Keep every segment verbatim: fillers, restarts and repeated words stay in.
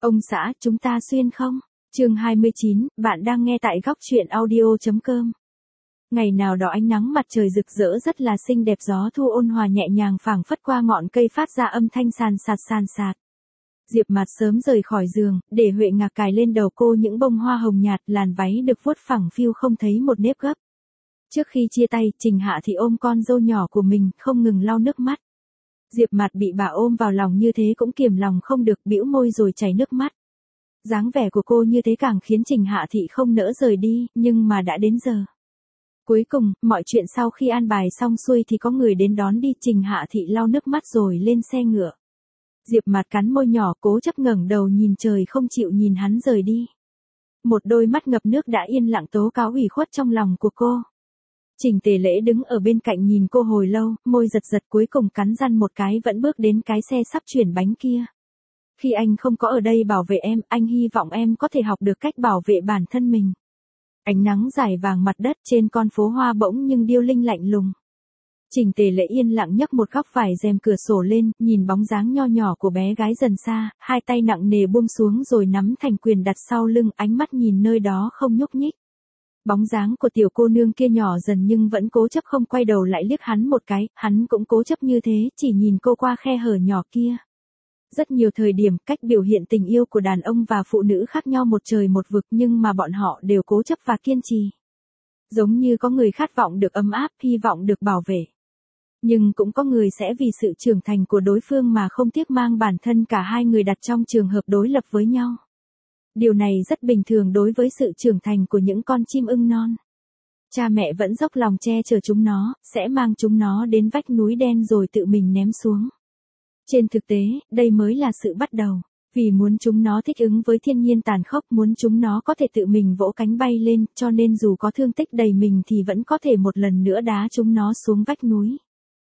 Ông xã, chúng ta xuyên không? Chương hai mươi chín, bạn đang nghe tại góc truyện audio.com. Ngày nào đó ánh nắng mặt trời rực rỡ rất là xinh đẹp, gió thu ôn hòa nhẹ nhàng phảng phất qua ngọn cây phát ra âm thanh sàn sạt sàn sạt. Diệp Mạt sớm rời khỏi giường, để Huệ Ngạc cài lên đầu cô những bông hoa hồng nhạt, làn váy được vuốt phẳng phiu không thấy một nếp gấp. Trước khi chia tay, Trình Hạ thì ôm con dâu nhỏ của mình, không ngừng lau nước mắt. Diệp Mạt bị bà ôm vào lòng như thế cũng kiềm lòng không được, bĩu môi rồi chảy nước mắt. Dáng vẻ của cô như thế càng khiến Trình Hạ Thị không nỡ rời đi, nhưng mà đã đến giờ. Cuối cùng, mọi chuyện sau khi an bài xong xuôi thì có người đến đón đi. Trình Hạ Thị lau nước mắt rồi lên xe ngựa. Diệp Mạt cắn môi nhỏ, cố chấp ngẩng đầu nhìn trời không chịu nhìn hắn rời đi. Một đôi mắt ngập nước đã yên lặng tố cáo ủy khuất trong lòng của cô. Trình Tề Lễ đứng ở bên cạnh nhìn cô hồi lâu, môi giật giật cuối cùng cắn răng một cái vẫn bước đến cái xe sắp chuyển bánh kia. Khi anh không có ở đây bảo vệ em, anh hy vọng em có thể học được cách bảo vệ bản thân mình. Ánh nắng rải vàng mặt đất trên con phố hoa bỗng nhưng điêu linh lạnh lùng. Trình Tề Lễ yên lặng nhấc một góc vải rèm cửa sổ lên, nhìn bóng dáng nho nhỏ của bé gái dần xa, hai tay nặng nề buông xuống rồi nắm thành quyền đặt sau lưng, ánh mắt nhìn nơi đó không nhúc nhích. Bóng dáng của tiểu cô nương kia nhỏ dần nhưng vẫn cố chấp không quay đầu lại liếc hắn một cái, hắn cũng cố chấp như thế, chỉ nhìn cô qua khe hở nhỏ kia. Rất nhiều thời điểm, cách biểu hiện tình yêu của đàn ông và phụ nữ khác nhau một trời một vực, nhưng mà bọn họ đều cố chấp và kiên trì. Giống như có người khát vọng được ấm áp, hy vọng được bảo vệ. Nhưng cũng có người sẽ vì sự trưởng thành của đối phương mà không tiếc mang bản thân cả hai người đặt trong trường hợp đối lập với nhau. Điều này rất bình thường đối với sự trưởng thành của những con chim ưng non. Cha mẹ vẫn dốc lòng che chở chúng nó, sẽ mang chúng nó đến vách núi đen rồi tự mình ném xuống. Trên thực tế, đây mới là sự bắt đầu. Vì muốn chúng nó thích ứng với thiên nhiên tàn khốc, muốn chúng nó có thể tự mình vỗ cánh bay lên, cho nên dù có thương tích đầy mình thì vẫn có thể một lần nữa đá chúng nó xuống vách núi.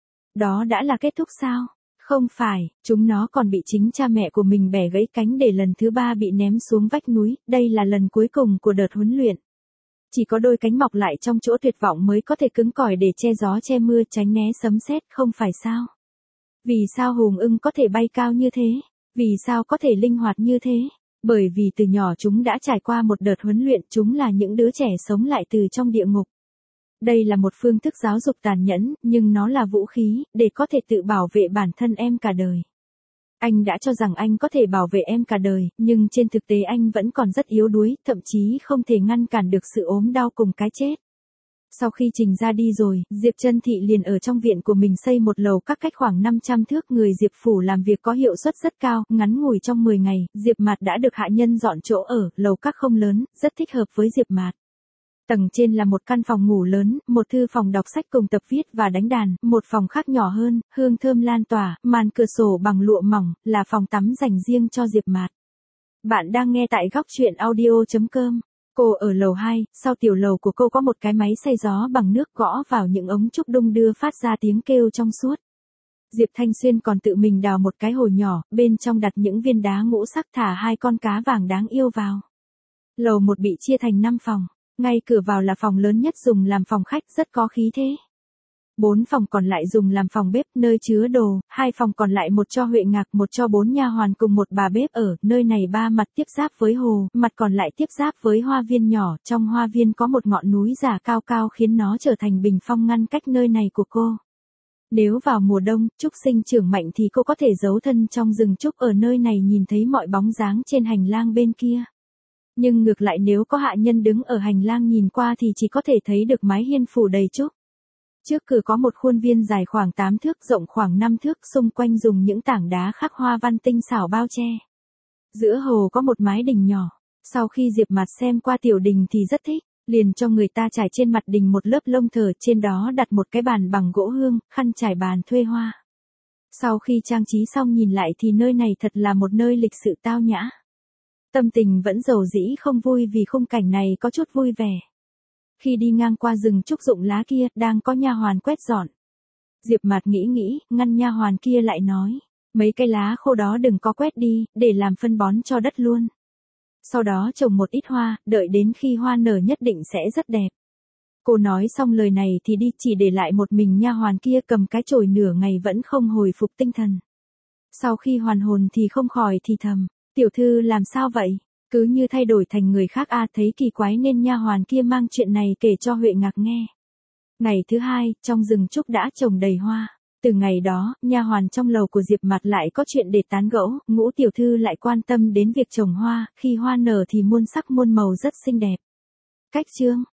Đó đã là kết thúc sao? Không phải, chúng nó còn bị chính cha mẹ của mình bẻ gãy cánh để lần thứ ba bị ném xuống vách núi, đây là lần cuối cùng của đợt huấn luyện. Chỉ có đôi cánh mọc lại trong chỗ tuyệt vọng mới có thể cứng cỏi để che gió che mưa, tránh né sấm sét, không phải sao? Vì sao hùng ưng có thể bay cao như thế? Vì sao có thể linh hoạt như thế? Bởi vì từ nhỏ chúng đã trải qua một đợt huấn luyện, chúng là những đứa trẻ sống lại từ trong địa ngục. Đây là một phương thức giáo dục tàn nhẫn, nhưng nó là vũ khí, để có thể tự bảo vệ bản thân em cả đời. Anh đã cho rằng anh có thể bảo vệ em cả đời, nhưng trên thực tế anh vẫn còn rất yếu đuối, thậm chí không thể ngăn cản được sự ốm đau cùng cái chết. Sau khi Trình ra đi rồi, Diệp Trân Thị liền ở trong viện của mình xây một lầu các cách khoảng năm trăm thước, người Diệp phủ làm việc có hiệu suất rất cao, ngắn ngủi trong mười ngày, Diệp Mạt đã được hạ nhân dọn chỗ ở, lầu các không lớn, rất thích hợp với Diệp Mạt. Tầng trên là một căn phòng ngủ lớn, một thư phòng đọc sách cùng tập viết và đánh đàn, một phòng khác nhỏ hơn, hương thơm lan tỏa, màn cửa sổ bằng lụa mỏng, là phòng tắm dành riêng cho Diệp Mạt. Bạn đang nghe tại góc truyện audio.com. Cô ở lầu hai, sau tiểu lầu của cô có một cái máy xay gió bằng nước, gõ vào những ống trúc đung đưa phát ra tiếng kêu trong suốt. Diệp Thanh Xuyên còn tự mình đào một cái hồ nhỏ, bên trong đặt những viên đá ngũ sắc, thả hai con cá vàng đáng yêu vào. Lầu một bị chia thành năm phòng, ngay cửa vào là phòng lớn nhất dùng làm phòng khách, rất có khí thế. Bốn phòng còn lại dùng làm phòng bếp, nơi chứa đồ, hai phòng còn lại một cho Huệ Ngạc, một cho bốn nha hoàn cùng một bà bếp ở, nơi này ba mặt tiếp giáp với hồ, mặt còn lại tiếp giáp với hoa viên nhỏ, trong hoa viên có một ngọn núi giả cao cao khiến nó trở thành bình phong ngăn cách nơi này của cô. Nếu vào mùa đông, trúc sinh trưởng mạnh thì cô có thể giấu thân trong rừng trúc ở nơi này nhìn thấy mọi bóng dáng trên hành lang bên kia. Nhưng ngược lại nếu có hạ nhân đứng ở hành lang nhìn qua thì chỉ có thể thấy được mái hiên phủ đầy trúc. Trước cửa có một khuôn viên dài khoảng tám thước, rộng khoảng năm thước, xung quanh dùng những tảng đá khắc hoa văn tinh xảo bao che. Giữa hồ có một mái đình nhỏ. Sau khi Diệp Mạt xem qua tiểu đình thì rất thích, liền cho người ta trải trên mặt đình một lớp lông thờ, trên đó đặt một cái bàn bằng gỗ hương, khăn trải bàn thuê hoa. Sau khi trang trí xong nhìn lại thì nơi này thật là một nơi lịch sự tao nhã. Tâm tình vẫn dầu dĩ không vui vì khung cảnh này có chút vui vẻ. Khi đi ngang qua rừng trúc rụng lá kia, đang có nha hoàn quét dọn. Diệp Mạt nghĩ nghĩ, ngăn nha hoàn kia lại nói, mấy cây lá khô đó đừng có quét đi, để làm phân bón cho đất luôn. Sau đó trồng một ít hoa, đợi đến khi hoa nở nhất định sẽ rất đẹp. Cô nói xong lời này thì đi, chỉ để lại một mình nha hoàn kia cầm cái chổi nửa ngày vẫn không hồi phục tinh thần. Sau khi hoàn hồn thì không khỏi thì thầm, Tiểu thư làm sao vậy? Cứ như thay đổi thành người khác a, thấy kỳ quái nên nha hoàn kia mang chuyện này kể cho Huệ Ngạc nghe. Ngày thứ hai, trong rừng trúc đã trồng đầy hoa. Từ ngày đó, nha hoàn trong lầu của Diệp Mạt lại có chuyện để tán gẫu, Ngũ tiểu thư lại quan tâm đến việc trồng hoa, khi hoa nở thì muôn sắc muôn màu rất xinh đẹp. Cách chương